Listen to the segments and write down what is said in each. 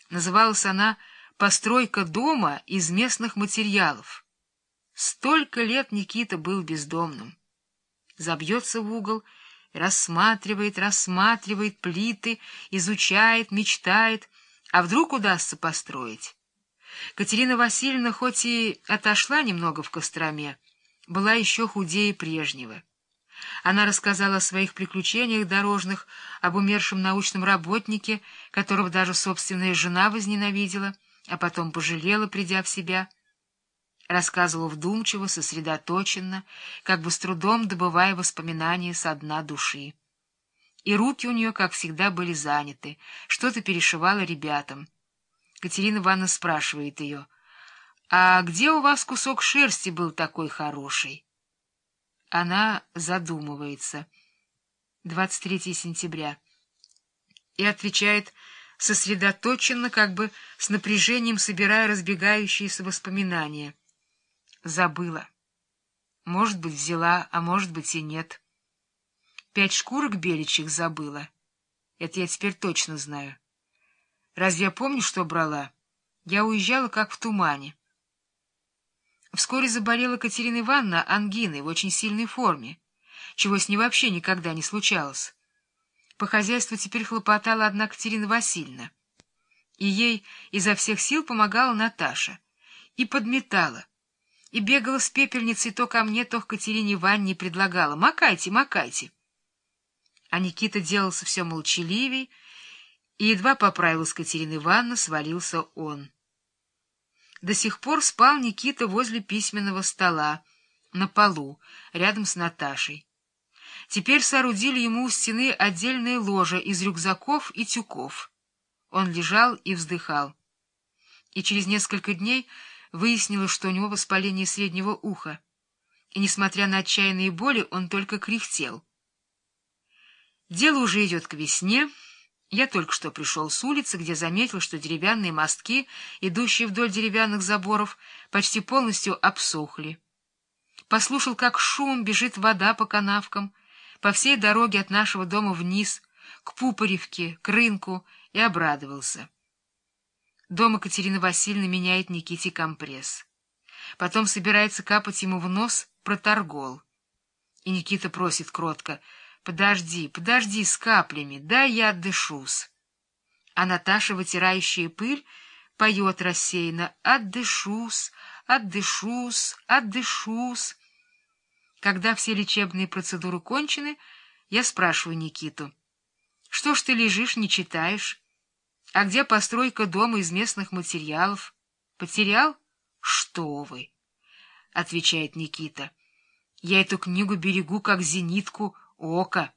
Называлась она «Постройка дома из местных материалов». Столько лет Никита был бездомным. Забьется в угол, рассматривает плиты, изучает, мечтает, а вдруг удастся построить. Катерина Васильевна хоть и отошла немного в Костроме, была еще худее прежнего. Она рассказала о своих приключениях дорожных, об умершем научном работнике, которого даже собственная жена возненавидела, а потом пожалела, придя в себя. Рассказывала вдумчиво, сосредоточенно, как бы с трудом добывая воспоминания со дна души. И руки у нее, как всегда, были заняты, что-то перешивала ребятам. Катерина Ивановна спрашивает ее: «А где у вас кусок шерсти был такой хороший?» Она задумывается. 23 сентября. И отвечает сосредоточенно, как бы с напряжением собирая разбегающиеся воспоминания. Забыла. Может быть, взяла, а может быть и нет. 5 шкурок беличьих забыла. Это я теперь точно знаю. Разве я помню, что брала? Я уезжала как в тумане. Вскоре заболела Катерина Ивановна ангиной в очень сильной форме, чего с ней вообще никогда не случалось. По хозяйству теперь хлопотала одна Катерина Васильевна. И ей изо всех сил помогала Наташа. И подметала. И бегала с пепельницей то ко мне, то к Катерине Ивановне и предлагала: «Макайте, макайте». А Никита делался все молчаливей, и едва поправилась Катерина Ивановна, свалился он. До сих пор спал Никита возле письменного стола, на полу, рядом с Наташей. Теперь соорудили ему у стены отдельное ложе из рюкзаков и тюков. Он лежал и вздыхал. И через несколько дней выяснилось, что у него воспаление среднего уха, и, несмотря на отчаянные боли, он только кряхтел. Дело уже идет к весне. Я только что пришел с улицы, где заметил, что деревянные мостки, идущие вдоль деревянных заборов, почти полностью обсохли. Послушал, как шумом бежит вода по канавкам, по всей дороге от нашего дома вниз, к Пупоревке, к рынку, и обрадовался. Дома Катерина Васильевна меняет Никите компресс. Потом собирается капать ему в нос проторгол. И Никита просит кротко: «Подожди, подожди с каплями, дай я отдышусь». А Наташа, вытирающая пыль, поет рассеянно: «Отдышусь, отдышусь, отдышусь». Когда все лечебные процедуры кончены, я спрашиваю Никиту: «Что ж ты лежишь, не читаешь? А где постройка дома из местных материалов? Потерял?» «Что вы!» — отвечает Никита. «Я эту книгу берегу, как зенитку ока».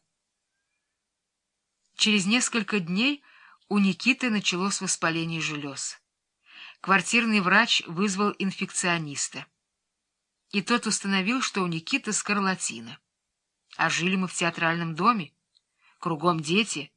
Через несколько дней у Никиты началось воспаление желез. Квартирный врач вызвал инфекциониста. И тот установил, что у Никиты скарлатина. А жили мы в театральном доме. Кругом дети.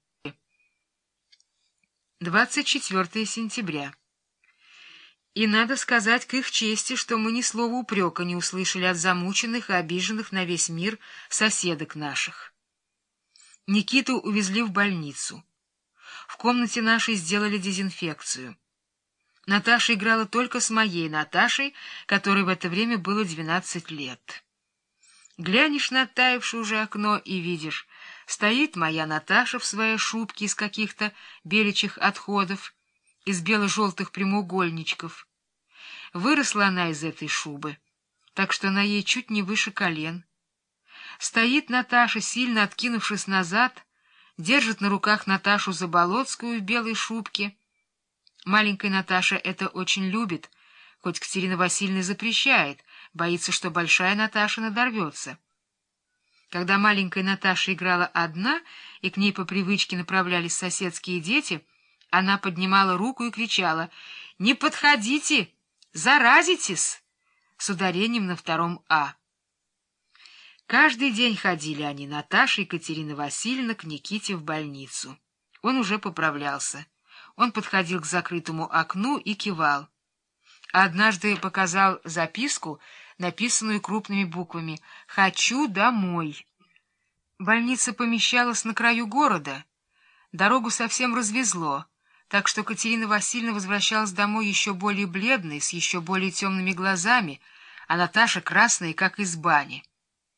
24 сентября. И надо сказать к их чести, что мы ни слова упрека не услышали от замученных и обиженных на весь мир соседок наших. Никиту увезли в больницу. В комнате нашей сделали дезинфекцию. Наташа играла только с моей Наташей, которой в это время было 12 лет. Глянешь на оттаившее уже окно и видишь, стоит моя Наташа в своей шубке из каких-то беличьих отходов, из бело-желтых прямоугольничков. Выросла она из этой шубы, так что она ей чуть не выше колен. Стоит Наташа, сильно откинувшись назад, держит на руках Наташу Заболоцкую в белой шубке. Маленькая Наташа это очень любит, хоть Катерина Васильевна запрещает, боится, что большая Наташа надорвется. Когда маленькая Наташа играла одна, и к ней по привычке направлялись соседские дети, она поднимала руку и кричала: «Не подходите! Заразитесь!» с ударением на втором «а». Каждый день ходили они, Наташа и Катерина Васильевна, к Никите в больницу. Он уже поправлялся. Он подходил к закрытому окну и кивал. А однажды показал записку, написанную крупными буквами: «Хочу домой». Больница помещалась на краю города. Дорогу совсем развезло. так что Катерина Васильевна возвращалась домой еще более бледной, с еще более темными глазами, а Наташа красная, как из бани.